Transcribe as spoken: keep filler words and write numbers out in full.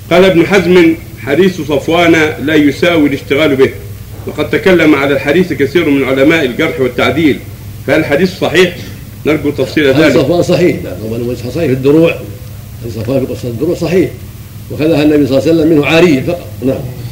قال ابن حزم: حديث صفوان لا يساوي الاشتغال به، وقد تكلم على الحديث كثير من علماء الجرح والتعديل، فهل الحديث صحيح؟ نرجو تفصيل ذلك. حديث صفوان صحيح، هو صحيح في الدروع، حديث صفوان في قصة الدروع صحيح، وخذها النبي صلى الله عليه وسلم منه عارية فقط. نعم.